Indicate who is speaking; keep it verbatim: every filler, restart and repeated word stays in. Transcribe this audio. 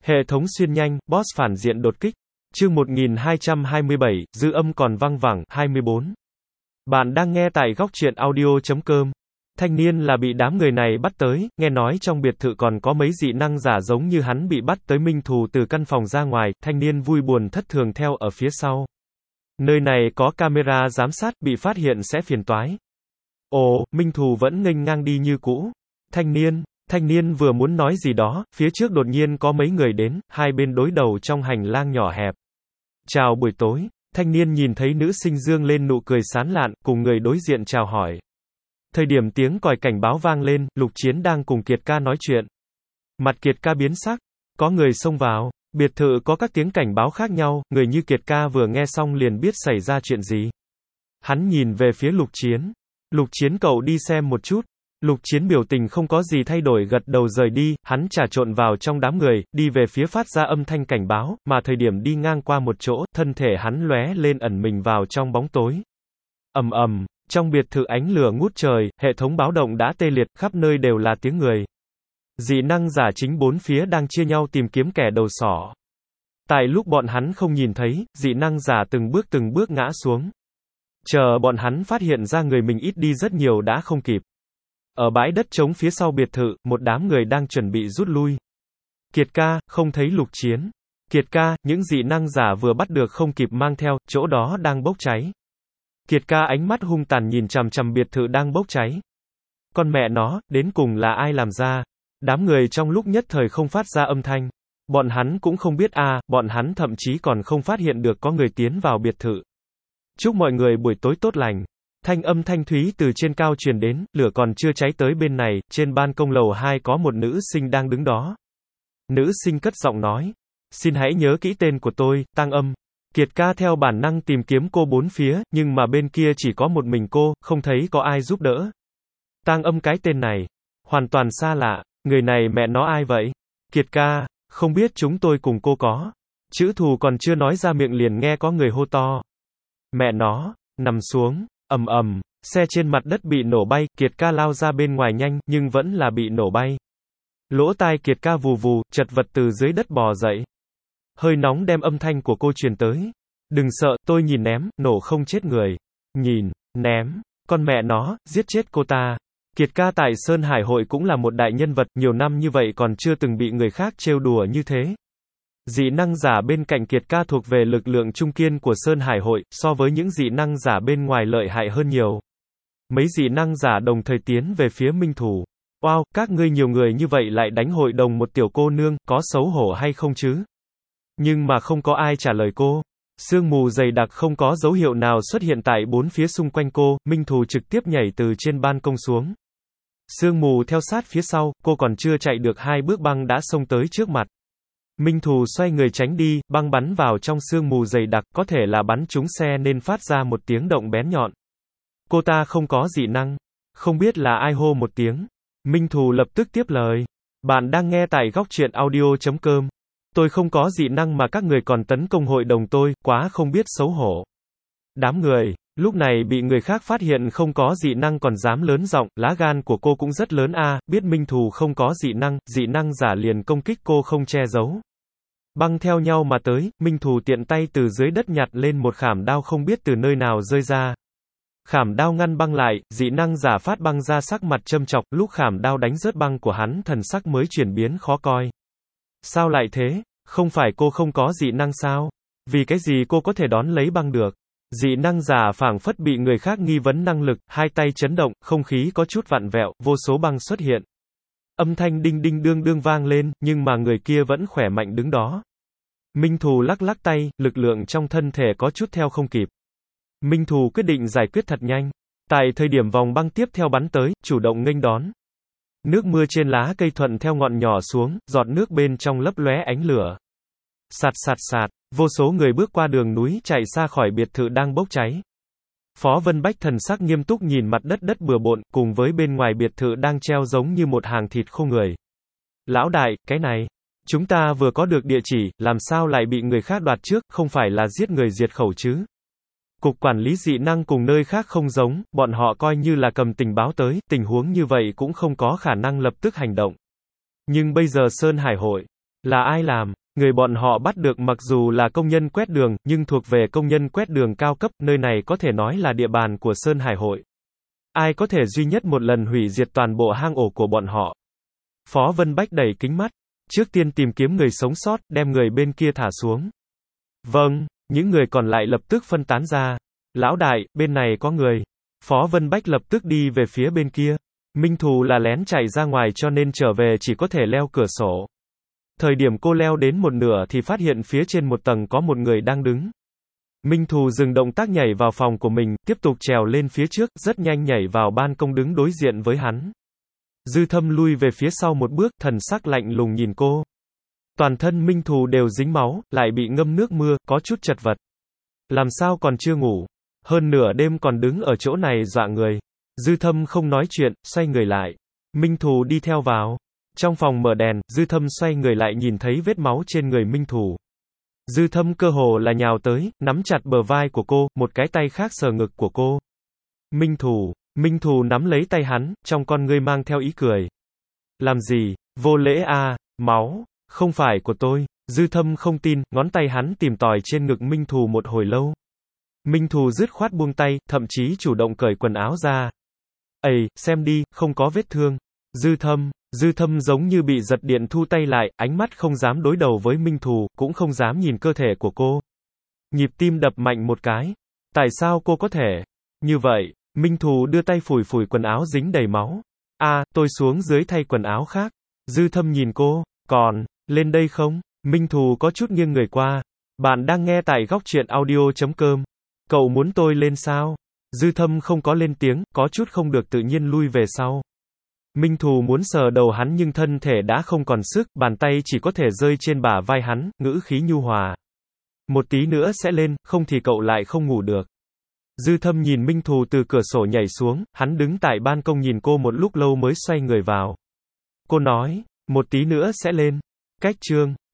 Speaker 1: Hệ thống xuyên nhanh, boss phản diện đột kích. Chương một nghìn hai trăm hai mươi bảy, dư âm còn văng vẳng, hai mươi bốn. Bạn đang nghe tại góc truyện audio chấm com. Thanh niên là bị đám người này bắt tới, nghe nói trong biệt thự còn có mấy dị năng giả giống như hắn bị bắt tới. Minh Thù từ căn phòng ra ngoài, thanh niên vui buồn thất thường theo ở phía sau. Nơi này có camera giám sát, bị phát hiện sẽ phiền toái. Ồ, Minh Thù vẫn nghênh ngang đi như cũ. Thanh niên, thanh niên vừa muốn nói gì đó, phía trước đột nhiên có mấy người đến, hai bên đối đầu trong hành lang nhỏ hẹp. Chào buổi tối, thanh niên nhìn thấy nữ sinh dương lên nụ cười sán lạn, cùng người đối diện chào hỏi. Thời điểm tiếng còi cảnh báo vang lên, Lục Chiến đang cùng Kiệt Ca nói chuyện. Mặt Kiệt Ca biến sắc, có người xông vào, biệt thự có các tiếng cảnh báo khác nhau, người như Kiệt Ca vừa nghe xong liền biết xảy ra chuyện gì. Hắn nhìn về phía Lục Chiến. Lục Chiến cậu đi xem một chút. Lục Chiến biểu tình không có gì thay đổi gật đầu rời đi, hắn trà trộn vào trong đám người, đi về phía phát ra âm thanh cảnh báo, mà thời điểm đi ngang qua một chỗ, thân thể hắn lóe lên ẩn mình vào trong bóng tối. Ầm ầm, trong biệt thự ánh lửa ngút trời, hệ thống báo động đã tê liệt, khắp nơi đều là tiếng người. Dị năng giả chính bốn phía đang chia nhau tìm kiếm kẻ đầu sỏ. Tại lúc bọn hắn không nhìn thấy, dị năng giả từng bước từng bước ngã xuống. Chờ bọn hắn phát hiện ra người mình ít đi rất nhiều đã không kịp. Ở bãi đất trống phía sau biệt thự, một đám người đang chuẩn bị rút lui. Kiệt Ca, không thấy Lục Chiến. Kiệt Ca, những dị năng giả vừa bắt được không kịp mang theo, chỗ đó đang bốc cháy. Kiệt Ca ánh mắt hung tàn nhìn chằm chằm biệt thự đang bốc cháy. Con mẹ nó, đến cùng là ai làm ra? Đám người trong lúc nhất thời không phát ra âm thanh. Bọn hắn cũng không biết a, à, bọn hắn thậm chí còn không phát hiện được có người tiến vào biệt thự. Chúc mọi người buổi tối tốt lành. Thanh âm thanh thúy từ trên cao truyền đến, lửa còn chưa cháy tới bên này, trên ban công lầu hai có một nữ sinh đang đứng đó. Nữ sinh cất giọng nói, xin hãy nhớ kỹ tên của tôi, Tang Âm. Kiệt Ca theo bản năng tìm kiếm cô bốn phía, nhưng mà bên kia chỉ có một mình cô, không thấy có ai giúp đỡ. Tang Âm cái tên này, hoàn toàn xa lạ, người này mẹ nó ai vậy? Kiệt Ca, không biết chúng tôi cùng cô có. Chữ thù còn chưa nói ra miệng liền nghe có người hô to. Mẹ nó, nằm xuống. Ầm ầm, xe trên mặt đất bị nổ bay, Kiệt Ca lao ra bên ngoài nhanh, nhưng vẫn là bị nổ bay. Lỗ tai Kiệt Ca vù vù, chật vật từ dưới đất bò dậy. Hơi nóng đem âm thanh của cô truyền tới. Đừng sợ, tôi nhìn ném, nổ không chết người. Nhìn, ném, con mẹ nó, giết chết cô ta. Kiệt Ca tại Sơn Hải Hội cũng là một đại nhân vật, nhiều năm như vậy còn chưa từng bị người khác trêu đùa như thế. Dị năng giả bên cạnh Kiệt Ca thuộc về lực lượng trung kiên của Sơn Hải Hội, so với những dị năng giả bên ngoài lợi hại hơn nhiều. Mấy dị năng giả đồng thời tiến về phía Minh Thù. Wow, các ngươi nhiều người như vậy lại đánh hội đồng một tiểu cô nương, có xấu hổ hay không chứ? Nhưng mà không có ai trả lời cô. Sương mù dày đặc không có dấu hiệu nào xuất hiện tại bốn phía xung quanh cô, Minh Thù trực tiếp nhảy từ trên ban công xuống. Sương mù theo sát phía sau, cô còn chưa chạy được hai bước băng đã xông tới trước mặt. Minh Thù xoay người tránh đi, băng bắn vào trong sương mù dày đặc, có thể là bắn trúng xe nên phát ra một tiếng động bén nhọn. Cô ta không có dị năng. Không biết là ai hô một tiếng. Minh Thù lập tức tiếp lời. Bạn đang nghe tại góc truyện audio chấm com. Tôi không có dị năng mà các người còn tấn công hội đồng tôi, quá không biết xấu hổ. Đám người, lúc này bị người khác phát hiện không có dị năng còn dám lớn giọng, lá gan của cô cũng rất lớn a, à, biết Minh Thù không có dị năng, dị năng giả liền công kích cô không che giấu. Băng theo nhau mà tới, Minh Thù tiện tay từ dưới đất nhặt lên một khảm đao không biết từ nơi nào rơi ra. Khảm đao ngăn băng lại, dị năng giả phát băng ra sắc mặt châm chọc, lúc khảm đao đánh rớt băng của hắn thần sắc mới chuyển biến khó coi. Sao lại thế? Không phải cô không có dị năng sao? Vì cái gì cô có thể đón lấy băng được? Dị năng giả phảng phất bị người khác nghi vấn năng lực, hai tay chấn động, không khí có chút vặn vẹo, vô số băng xuất hiện. Âm thanh đinh đinh đương đương vang lên, nhưng mà người kia vẫn khỏe mạnh đứng đó. Minh Thù lắc lắc tay, lực lượng trong thân thể có chút theo không kịp. Minh Thù quyết định giải quyết thật nhanh. Tại thời điểm vòng băng tiếp theo bắn tới, chủ động nghênh đón. Nước mưa trên lá cây thuận theo ngọn nhỏ xuống, giọt nước bên trong lấp lóe ánh lửa. Sạt sạt sạt, vô số người bước qua đường núi chạy xa khỏi biệt thự đang bốc cháy. Phó Vân Bách thần sắc nghiêm túc nhìn mặt đất đất bừa bộn, cùng với bên ngoài biệt thự đang treo giống như một hàng thịt khô người. Lão đại, cái này, chúng ta vừa có được địa chỉ, làm sao lại bị người khác đoạt trước, không phải là giết người diệt khẩu chứ? Cục quản lý dị năng cùng nơi khác không giống, bọn họ coi như là cầm tình báo tới, tình huống như vậy cũng không có khả năng lập tức hành động. Nhưng bây giờ Sơn Hải Hội, Là ai làm? Người bọn họ bắt được mặc dù là công nhân quét đường, nhưng thuộc về công nhân quét đường cao cấp, nơi này có thể nói là địa bàn của Sơn Hải hội. Ai có thể duy nhất một lần hủy diệt toàn bộ hang ổ của bọn họ? Phó Vân Bách đẩy kính mắt. Trước tiên tìm kiếm người sống sót, đem người bên kia thả xuống. Vâng, những người còn lại lập tức phân tán ra. Lão đại, bên này có người. Phó Vân Bách lập tức đi về phía bên kia. Minh Thù là lén chạy ra ngoài cho nên trở về chỉ có thể leo cửa sổ. Thời điểm cô leo đến một nửa thì phát hiện phía trên một tầng có một người đang đứng. Minh Thù dừng động tác nhảy vào phòng của mình, tiếp tục trèo lên phía trước, rất nhanh nhảy vào ban công đứng đối diện với hắn. Dư Thâm lui về phía sau một bước, thần sắc lạnh lùng nhìn cô. Toàn thân Minh Thù đều dính máu, lại bị ngâm nước mưa, có chút chật vật. Làm sao còn chưa ngủ? Hơn nửa đêm còn đứng ở chỗ này dọa người. Dư Thâm không nói chuyện, xoay người lại. Minh Thù đi theo vào. Trong phòng mở đèn, Dư Thâm xoay người lại nhìn thấy vết máu trên người Minh Thù. Dư Thâm cơ hồ là nhào tới, nắm chặt bờ vai của cô, một cái tay khác sờ ngực của cô. Minh Thù, Minh Thù nắm lấy tay hắn, trong con ngươi mang theo ý cười. Làm gì? Vô lễ à, máu, không phải của tôi. Dư Thâm không tin, ngón tay hắn tìm tòi trên ngực Minh Thù một hồi lâu. Minh Thù dứt khoát buông tay, thậm chí chủ động cởi quần áo ra. Ây, xem đi, không có vết thương. Dư Thâm, Dư Thâm giống như bị giật điện thu tay lại, ánh mắt không dám đối đầu với Minh Thù, cũng không dám nhìn cơ thể của cô. Nhịp tim đập mạnh một cái. Tại sao cô có thể? Như vậy, Minh Thù đưa tay phủi phủi quần áo dính đầy máu. À, tôi xuống dưới thay quần áo khác. Dư Thâm nhìn cô, còn, lên đây không? Minh Thù có chút nghiêng người qua. Bạn đang nghe tại góc truyện audio chấm com. Cậu muốn tôi lên sao? Dư Thâm không có lên tiếng, có chút không được tự nhiên lui về sau. Minh Thù muốn sờ đầu hắn nhưng thân thể đã không còn sức, bàn tay chỉ có thể rơi trên bả vai hắn, ngữ khí nhu hòa. Một tí nữa sẽ lên, không thì cậu lại không ngủ được. Dư Thâm nhìn Minh Thù từ cửa sổ nhảy xuống, hắn đứng tại ban công nhìn cô một lúc lâu mới xoay người vào. Cô nói, một tí nữa sẽ lên. Cách chương.